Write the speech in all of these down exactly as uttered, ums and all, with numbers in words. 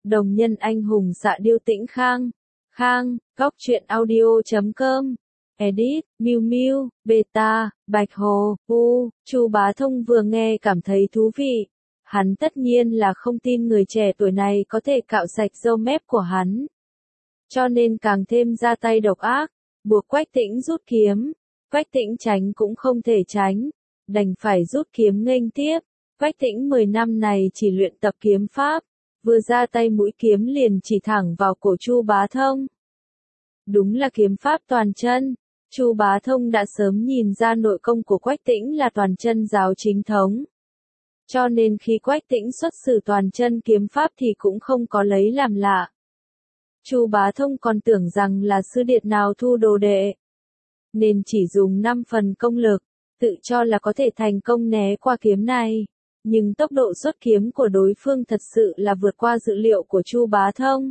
Đồng nhân anh hùng Dạ Điêu Tĩnh Khang. Khang, góc truyện audio chấm com. Edit, Miu Miu, Beta, Bạch Hồ, U, Chu Bá Thông vừa nghe cảm thấy thú vị. Hắn tất nhiên là không tin người trẻ tuổi này có thể cạo sạch râu mép của hắn. Cho nên càng thêm ra tay độc ác, buộc Quách Tĩnh rút kiếm. Quách Tĩnh tránh cũng không thể tránh, đành phải rút kiếm nghênh tiếp. Quách Tĩnh mười năm này chỉ luyện tập kiếm pháp, vừa ra tay mũi kiếm liền chỉ thẳng vào cổ Chu Bá Thông. Đúng là kiếm pháp toàn chân. Chu Bá Thông đã sớm nhìn ra nội công của Quách Tĩnh là toàn chân giáo chính thống. Cho nên khi Quách Tĩnh xuất sử toàn chân kiếm pháp thì cũng không có lấy làm lạ. Chu Bá Thông còn tưởng rằng là sư điệt nào thu đồ đệ, nên chỉ dùng năm phần công lực, tự cho là có thể thành công né qua kiếm này. Nhưng tốc độ xuất kiếm của đối phương thật sự là vượt qua dự liệu của Chu Bá Thông.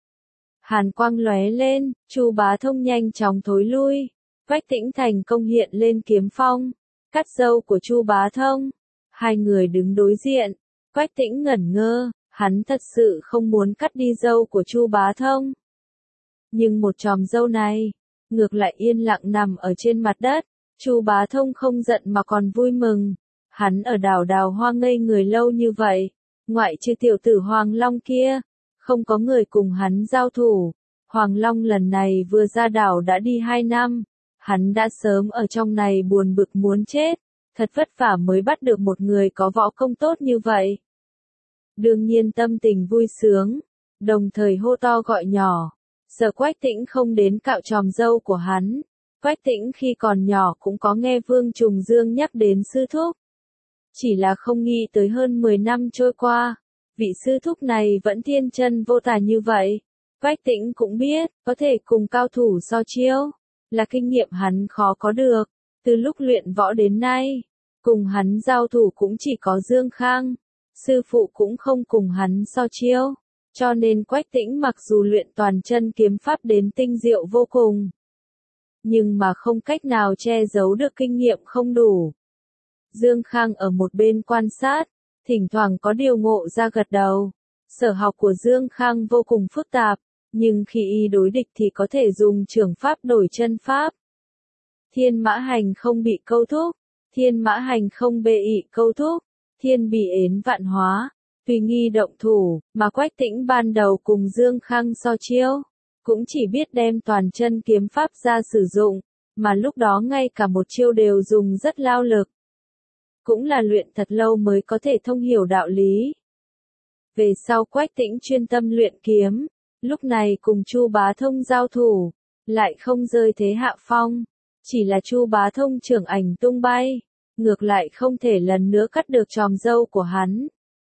Hàn quang lóe lên, Chu Bá Thông nhanh chóng thối lui. Quách Tĩnh thành công hiện lên kiếm phong, cắt râu của Chu Bá Thông. Hai người đứng đối diện, Quách Tĩnh ngẩn ngơ, hắn thật sự không muốn cắt đi râu của Chu Bá Thông. Nhưng một chòm râu này, ngược lại yên lặng nằm ở trên mặt đất. Chu Bá Thông không giận mà còn vui mừng. Hắn ở đảo Đào Hoa ngây người lâu như vậy, ngoại trừ tiểu tử Hoàng Long kia, không có người cùng hắn giao thủ. Hoàng Long lần này vừa ra đảo đã đi hai năm, hắn đã sớm ở trong này buồn bực muốn chết, thật vất vả mới bắt được một người có võ công tốt như vậy. Đương nhiên tâm tình vui sướng, đồng thời hô to gọi nhỏ, sợ Quách Tĩnh không đến cạo chòm râu của hắn. Quách Tĩnh khi còn nhỏ cũng có nghe Vương Trùng Dương nhắc đến sư thúc. Chỉ là không nghĩ tới hơn mười năm trôi qua, vị sư thúc này vẫn thiên chân vô tà như vậy. Quách Tĩnh cũng biết, có thể cùng cao thủ so chiêu, là kinh nghiệm hắn khó có được. Từ lúc luyện võ đến nay, cùng hắn giao thủ cũng chỉ có Dương Khang, sư phụ cũng không cùng hắn so chiêu. Cho nên Quách Tĩnh mặc dù luyện toàn chân kiếm pháp đến tinh diệu vô cùng, nhưng mà không cách nào che giấu được kinh nghiệm không đủ. Dương Khang ở một bên quan sát, thỉnh thoảng có điều ngộ ra gật đầu. Sở học của Dương Khang vô cùng phức tạp, nhưng khi y đối địch thì có thể dùng trưởng pháp đổi chân pháp. Thiên mã hành không bị câu thúc, thiên mã hành không bệ ị câu thúc, thiên bỉ ến vạn hóa, tùy nghi động thủ. Mà Quách Tĩnh ban đầu cùng Dương Khang so chiêu, cũng chỉ biết đem toàn chân kiếm pháp ra sử dụng, mà lúc đó ngay cả một chiêu đều dùng rất lao lực. Cũng là luyện thật lâu mới có thể thông hiểu đạo lý. Về sau Quách Tĩnh chuyên tâm luyện kiếm, lúc này cùng Chu Bá Thông giao thủ, lại không rơi thế hạ phong. Chỉ là Chu Bá Thông trưởng ảnh tung bay, ngược lại không thể lần nữa cắt được chòm râu của hắn.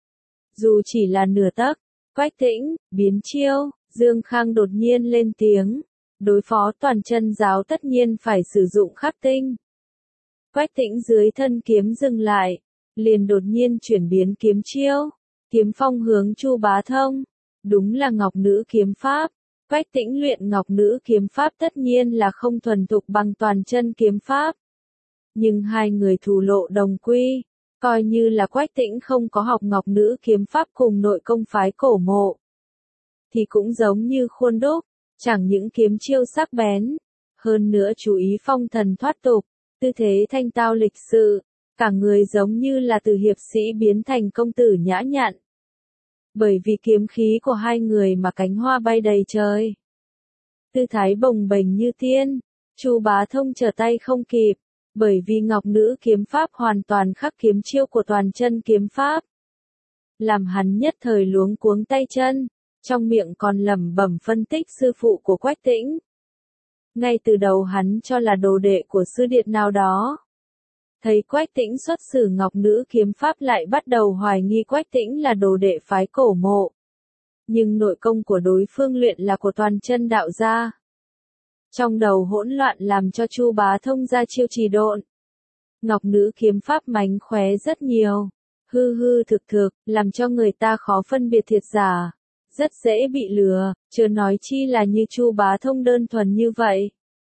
Dù chỉ là nửa tấc, Quách Tĩnh, biến chiêu, Dương Khang đột nhiên lên tiếng. Đối phó toàn chân giáo tất nhiên phải sử dụng khắc tinh. Quách Tĩnh dưới thân kiếm dừng lại, liền đột nhiên chuyển biến kiếm chiêu, kiếm phong hướng Chu Bá Thông. Đúng là ngọc nữ kiếm pháp. Quách Tĩnh luyện ngọc nữ kiếm pháp tất nhiên là không thuần thục bằng toàn chân kiếm pháp. Nhưng hai người thù lộ đồng quy, coi như là Quách Tĩnh không có học ngọc nữ kiếm pháp cùng nội công phái cổ mộ, thì cũng giống như khuôn đúc, chẳng những kiếm chiêu sắc bén, hơn nữa chú ý phong thần thoát tục, tư thế thanh tao lịch sự, cả người giống như là từ hiệp sĩ biến thành công tử nhã nhặn. Bởi vì kiếm khí của hai người mà cánh hoa bay đầy trời, tư thái bồng bềnh như tiên. Chu Bá Thông trở tay không kịp, bởi vì ngọc nữ kiếm pháp hoàn toàn khắc kiếm chiêu của toàn chân kiếm pháp, làm hắn nhất thời luống cuống tay chân, trong miệng còn lẩm bẩm phân tích sư phụ của Quách Tĩnh. Ngay từ đầu hắn cho là đồ đệ của sư điệt nào đó. Thấy Quách Tĩnh xuất sử ngọc nữ kiếm pháp lại bắt đầu hoài nghi Quách Tĩnh là đồ đệ phái cổ mộ. Nhưng nội công của đối phương luyện là của toàn chân đạo gia. Trong đầu hỗn loạn làm cho Chu Bá Thông ra chiêu trì độn. Ngọc nữ kiếm pháp mánh khóe rất nhiều, hư hư thực thực, làm cho người ta khó phân biệt thiệt giả. Rất dễ bị lừa, chưa nói chi là như Chu Bá Thông đơn thuần như vậy.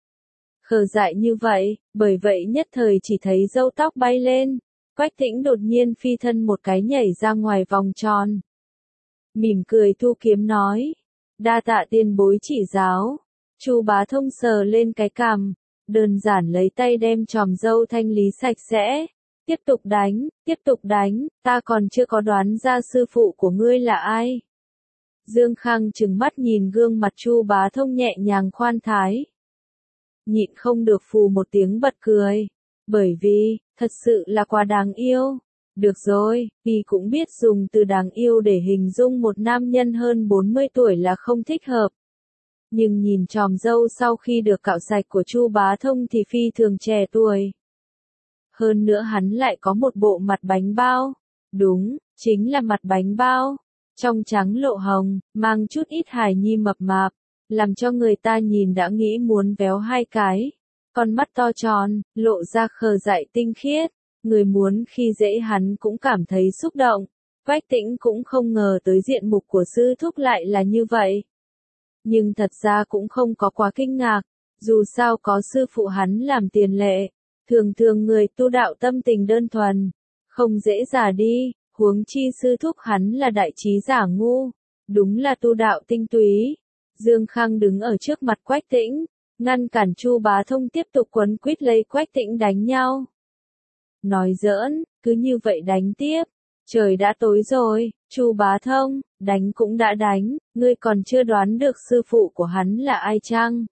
Khờ dại như vậy, bởi vậy nhất thời chỉ thấy râu tóc bay lên. Quách Tĩnh đột nhiên phi thân một cái nhảy ra ngoài vòng tròn. mỉm cười thu kiếm nói. Đa tạ tiền bối chỉ giáo. Chu Bá Thông sờ lên cái cằm, đơn giản lấy tay đem chòm râu thanh lý sạch sẽ. Tiếp tục đánh, tiếp tục đánh, ta còn chưa có đoán ra sư phụ của ngươi là ai. Dương Khang trừng mắt nhìn gương mặt Chu Bá Thông nhẹ nhàng khoan thái. Nhịn không được phù một tiếng bật cười. Bởi vì, thật sự là quá đáng yêu. Được rồi, y cũng biết dùng từ đáng yêu để hình dung một nam nhân hơn bốn mươi tuổi là không thích hợp. Nhưng nhìn chòm râu sau khi được cạo sạch của Chu Bá Thông thì phi thường trẻ tuổi. Hơn nữa hắn lại có một bộ mặt bánh bao. Đúng, chính là mặt bánh bao. Trong trắng lộ hồng, mang chút ít hài nhi mập mạp, làm cho người ta nhìn đã nghĩ muốn véo hai cái. Con mắt to tròn, lộ ra khờ dại tinh khiết. Người muốn khi dễ hắn cũng cảm thấy xúc động. Quách Tĩnh cũng không ngờ tới diện mục của sư thúc lại là như vậy. Nhưng thật ra cũng không có quá kinh ngạc. Dù sao có sư phụ hắn làm tiền lệ. Thường thường người tu đạo tâm tình đơn thuần. Không dễ già đi. Huống chi sư thúc hắn là đại trí giả ngu. Đúng là tu đạo tinh túy. Dương Khang đứng ở trước mặt Quách Tĩnh. Ngăn cản Chu Bá Thông tiếp tục quấn quýt lấy Quách Tĩnh đánh nhau. Nói giỡn, cứ như vậy đánh tiếp. Trời đã tối rồi, Chu Bá Thông, đánh cũng đã đánh, ngươi còn chưa đoán được sư phụ của hắn là ai chăng?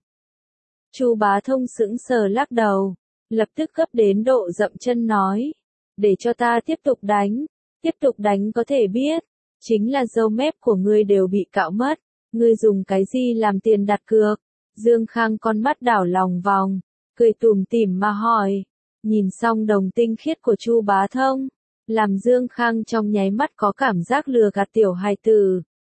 Chu Bá Thông sững sờ lắc đầu, lập tức gấp đến độ dậm chân nói. Để cho ta tiếp tục đánh, tiếp tục đánh có thể biết. Chính là râu mép của ngươi đều bị cạo mất, ngươi dùng cái gì làm tiền đặt cược? Dương Khang con mắt đảo lòng vòng, cười tủm tỉm mà hỏi. Nhìn xong đồng tinh khiết của Chu Bá Thông, làm Dương Khang trong nháy mắt có cảm giác lừa gạt tiểu hài tử.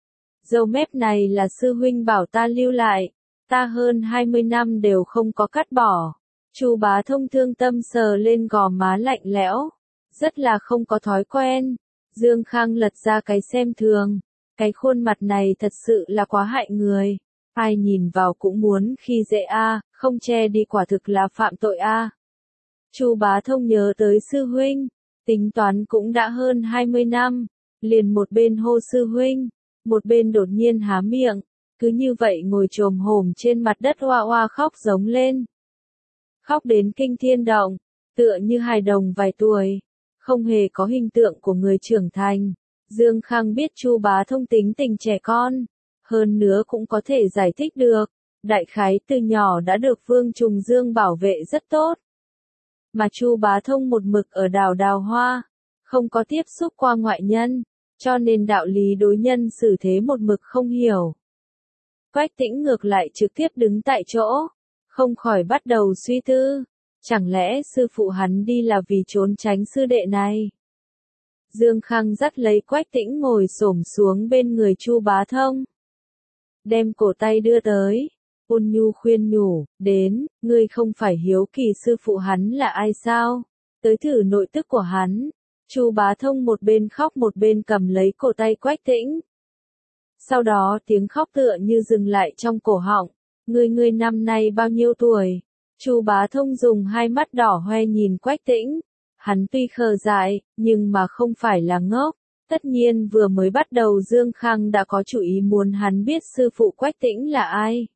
Râu mép này là sư huynh bảo ta lưu lại, ta hơn hai mươi năm đều không có cắt bỏ. Chu Bá Thông thương tâm sờ lên gò má lạnh lẽo, rất là không có thói quen. Dương Khang lật ra cái xem thường, cái khuôn mặt này thật sự là quá hại người. Ai nhìn vào cũng muốn khi dễ a, không che đi quả thực là phạm tội a. Chu Bá Thông nhớ tới sư huynh, tính toán cũng đã hơn hai mươi năm, liền một bên hô sư huynh, một bên đột nhiên há miệng, cứ như vậy ngồi chồm hổm trên mặt đất oa oa khóc giống lên. Khóc đến kinh thiên động, tựa như hài đồng vài tuổi, không hề có hình tượng của người trưởng thành. Dương Khang biết Chu Bá Thông tính tình trẻ con, hơn nữa cũng có thể giải thích được, đại khái từ nhỏ đã được Vương Trùng Dương bảo vệ rất tốt. Mà Chu Bá Thông một mực ở đảo Đào Hoa, không có tiếp xúc qua ngoại nhân, cho nên đạo lý đối nhân xử thế một mực không hiểu. Quách Tĩnh ngược lại trực tiếp đứng tại chỗ, không khỏi bắt đầu suy tư, chẳng lẽ sư phụ hắn đi là vì trốn tránh sư đệ này. Dương Khang dắt lấy Quách Tĩnh ngồi xổm xuống bên người Chu Bá Thông, đem cổ tay đưa tới. Ôn nhu khuyên nhủ, đến, ngươi không phải hiếu kỳ sư phụ hắn là ai sao? Tới thử nội tức của hắn. Chu Bá Thông một bên khóc một bên cầm lấy cổ tay Quách Tĩnh. Sau đó tiếng khóc tựa như dừng lại trong cổ họng. Ngươi ngươi năm nay bao nhiêu tuổi? Chu Bá Thông dùng hai mắt đỏ hoe nhìn Quách Tĩnh. Hắn tuy khờ dại, nhưng mà không phải là ngốc. Tất nhiên vừa mới bắt đầu Dương Khang đã có chủ ý muốn hắn biết sư phụ Quách Tĩnh là ai.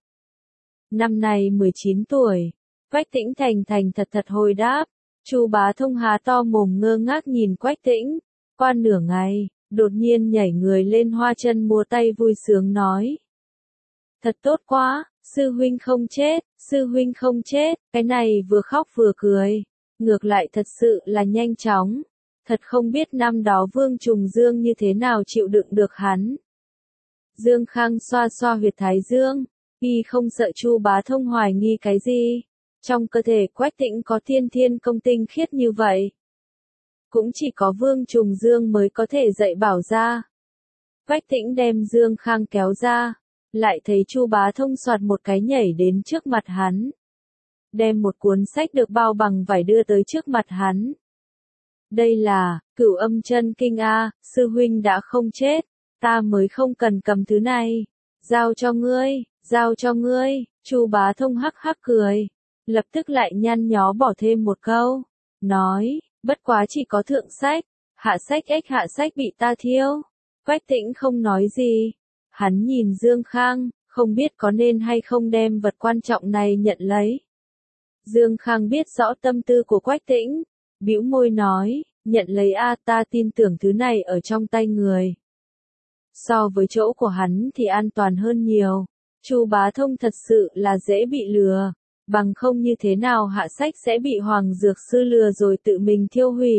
Năm nay mười chín tuổi, Quách Tĩnh thành thành thật thật hồi đáp. Chu Bá Thông há to mồm ngơ ngác nhìn Quách Tĩnh, qua nửa ngày, đột nhiên nhảy người lên hoa chân múa tay vui sướng nói. Thật tốt quá, sư huynh không chết, sư huynh không chết, cái này vừa khóc vừa cười, ngược lại thật sự là nhanh chóng, thật không biết năm đó Vương Trùng Dương như thế nào chịu đựng được hắn. Dương Khang xoa xoa huyệt thái dương. Y không sợ Chu Bá Thông hoài nghi cái gì. Trong cơ thể Quách Tĩnh có thiên thiên công tinh khiết như vậy. Cũng chỉ có Vương Trùng Dương mới có thể dạy bảo ra. Quách Tĩnh đem Dương Khang kéo ra. Lại thấy Chu Bá Thông soạt một cái nhảy đến trước mặt hắn. Đem một cuốn sách được bao bằng vải đưa tới trước mặt hắn. Đây là, Cửu Âm Chân Kinh A, sư huynh đã không chết. Ta mới không cần cầm thứ này. Giao cho ngươi. Giao cho ngươi, Chu Bá Thông hắc hắc cười, lập tức lại nhăn nhó bỏ thêm một câu, nói, bất quá chỉ có thượng sách, hạ sách ếch hạ sách bị ta thiêu. Quách Tĩnh không nói gì. Hắn nhìn Dương Khang, không biết có nên hay không đem vật quan trọng này nhận lấy. Dương Khang biết rõ tâm tư của Quách Tĩnh, bĩu môi nói, nhận lấy a, ta tin tưởng thứ này ở trong tay người. So với chỗ của hắn thì an toàn hơn nhiều. Chu Bá Thông thật sự là dễ bị lừa, bằng không như thế nào hạ sách sẽ bị Hoàng Dược Sư lừa rồi tự mình thiêu hủy.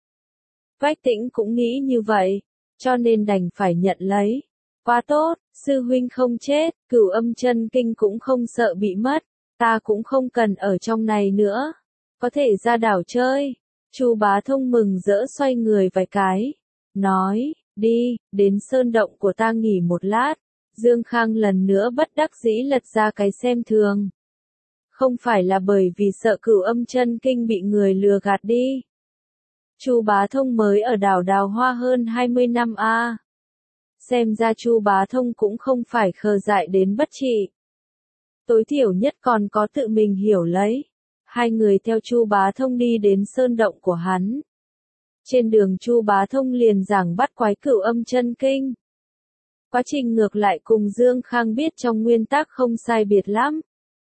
Quách Tĩnh cũng nghĩ như vậy, cho nên đành phải nhận lấy. Quá tốt, sư huynh không chết, Cửu Âm Chân Kinh cũng không sợ bị mất, ta cũng không cần ở trong này nữa, có thể ra đảo chơi. Chu Bá Thông mừng rỡ xoay người vài cái, nói, đi, đến sơn động của ta nghỉ một lát. Dương Khang lần nữa bất đắc dĩ lật ra cái xem thường. Không phải là bởi vì sợ Cửu Âm Chân Kinh bị người lừa gạt đi. Chu Bá Thông mới ở đảo Đào Hoa hơn hai mươi năm a. À. Xem ra Chu Bá Thông cũng không phải khờ dại đến bất trị. Tối thiểu nhất còn có tự mình hiểu lấy. Hai người theo Chu Bá Thông đi đến sơn động của hắn. Trên đường Chu Bá Thông liền giảng bắt quái Cửu Âm Chân Kinh. Quá trình ngược lại cùng Dương Khang biết trong nguyên tắc không sai biệt lắm.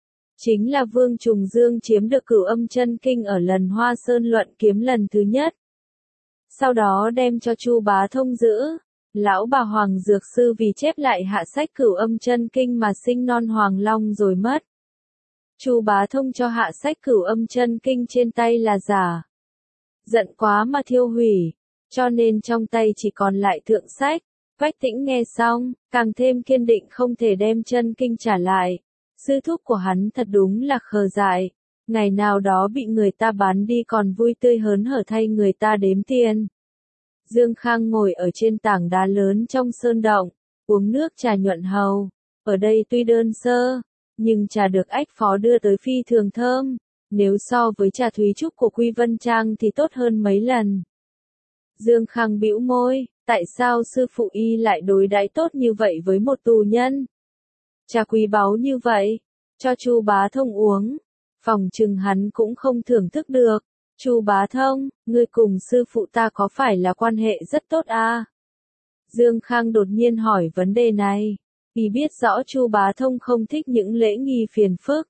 Chính là Vương Trùng Dương chiếm được Cửu Âm Chân Kinh ở lần Hoa Sơn luận kiếm lần thứ nhất. Sau đó đem cho Chu Bá Thông giữ. Lão bà Hoàng Dược Sư vì chép lại hạ sách Cửu Âm Chân Kinh mà sinh non Hoàng Long rồi mất. Chu Bá Thông cho hạ sách Cửu Âm Chân Kinh trên tay là giả. Giận quá mà thiêu hủy, cho nên trong tay chỉ còn lại thượng sách. Quách Tĩnh nghe xong, càng thêm kiên định không thể đem chân kinh trả lại. Sư thúc của hắn thật đúng là khờ dại. Ngày nào đó bị người ta bán đi còn vui tươi hớn hở thay người ta đếm tiền. Dương Khang ngồi ở trên tảng đá lớn trong sơn động, uống nước trà nhuận hầu. Ở đây tuy đơn sơ, nhưng trà được ách phó đưa tới phi thường thơm. Nếu so với trà thúy trúc của Quy Vân Trang thì tốt hơn mấy lần. Dương Khang bĩu môi, tại sao sư phụ y lại đối đãi tốt như vậy với một tù nhân? Trà quý báu như vậy, cho Chu Bá Thông uống, phòng chừng hắn cũng không thưởng thức được. Chu Bá Thông, ngươi cùng sư phụ ta có phải là quan hệ rất tốt à? Dương Khang đột nhiên hỏi vấn đề này, vì biết rõ Chu Bá Thông không thích những lễ nghi phiền phức,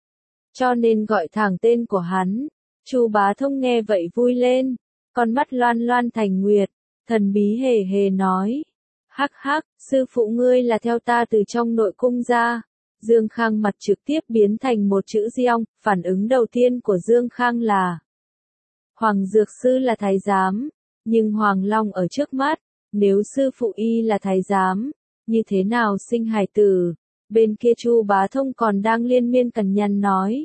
cho nên gọi thẳng tên của hắn. Chu Bá Thông nghe vậy vui lên, con mắt loan loan thành nguyệt, thần bí hề hề nói. Hắc hắc, sư phụ ngươi là theo ta từ trong nội cung ra. Dương Khang mặt trực tiếp biến thành một chữ diong, phản ứng đầu tiên của Dương Khang là Hoàng Dược Sư là thái giám, nhưng Hoàng Long ở trước mắt, nếu sư phụ y là thái giám, như thế nào sinh hài tử? Bên kia Chu Bá Thông còn đang liên miên cằn nhằn nói.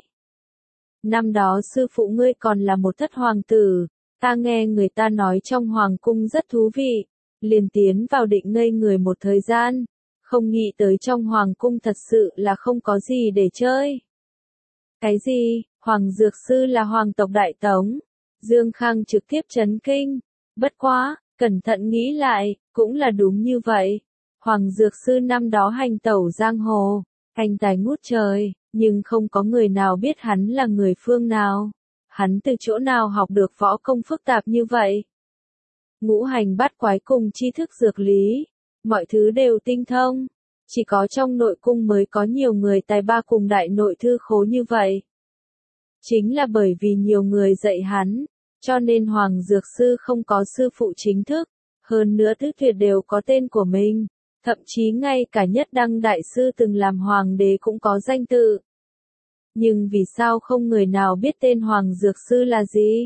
Năm đó sư phụ ngươi còn là một thất hoàng tử, ta nghe người ta nói trong hoàng cung rất thú vị, liền tiến vào định ngây người một thời gian, không nghĩ tới trong hoàng cung thật sự là không có gì để chơi. Cái gì, Hoàng Dược Sư là hoàng tộc Đại Tống? Dương Khang trực tiếp chấn kinh, bất quá, cẩn thận nghĩ lại, cũng là đúng như vậy. Hoàng Dược Sư năm đó hành tẩu giang hồ, hành tài ngút trời, nhưng không có người nào biết hắn là người phương nào. Hắn từ chỗ nào học được võ công phức tạp như vậy? Ngũ hành bát quái cùng tri thức dược lý, mọi thứ đều tinh thông. Chỉ có trong nội cung mới có nhiều người tài ba cùng đại nội thư khố như vậy. Chính là bởi vì nhiều người dạy hắn, cho nên Hoàng Dược Sư không có sư phụ chính thức, hơn nữa tứ tuyệt đều có tên của mình, thậm chí ngay cả Nhất Đăng Đại Sư từng làm hoàng đế cũng có danh tự. Nhưng vì sao không người nào biết tên Hoàng Dược Sư là gì?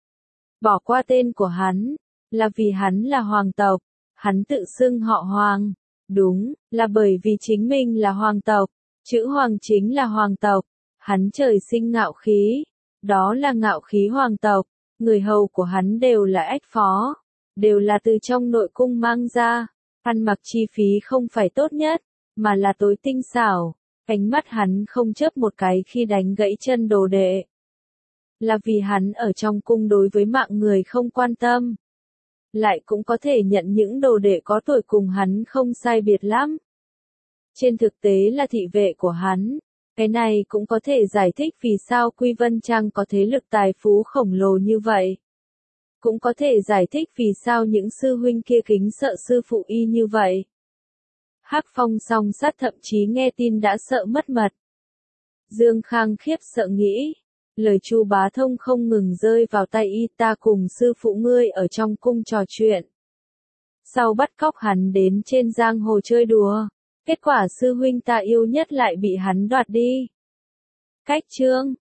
Bỏ qua tên của hắn, là vì hắn là hoàng tộc, hắn tự xưng họ Hoàng. Đúng, là bởi vì chính mình là hoàng tộc, chữ Hoàng chính là hoàng tộc, hắn trời sinh ngạo khí, đó là ngạo khí hoàng tộc, người hầu của hắn đều là ách phó, đều là từ trong nội cung mang ra, ăn mặc chi phí không phải tốt nhất, mà là tối tinh xảo, ánh mắt hắn không chớp một cái khi đánh gãy chân đồ đệ. Là vì hắn ở trong cung đối với mạng người không quan tâm. Lại cũng có thể nhận những đồ đệ có tuổi cùng hắn không sai biệt lắm. Trên thực tế là thị vệ của hắn. Cái này cũng có thể giải thích vì sao Quy Vân Trang có thế lực tài phú khổng lồ như vậy. cũng có thể giải thích vì sao những sư huynh kia kính sợ sư phụ y như vậy. Hắc Phong song sát thậm chí nghe tin đã sợ mất mật. Dương Khang khiếp sợ nghĩ, lời Chu Bá Thông không ngừng rơi vào tay y, ta cùng sư phụ ngươi ở trong cung trò chuyện. Sau bắt cóc hắn đến trên giang hồ chơi đùa, kết quả sư huynh ta yêu nhất lại bị hắn đoạt đi. Cách chương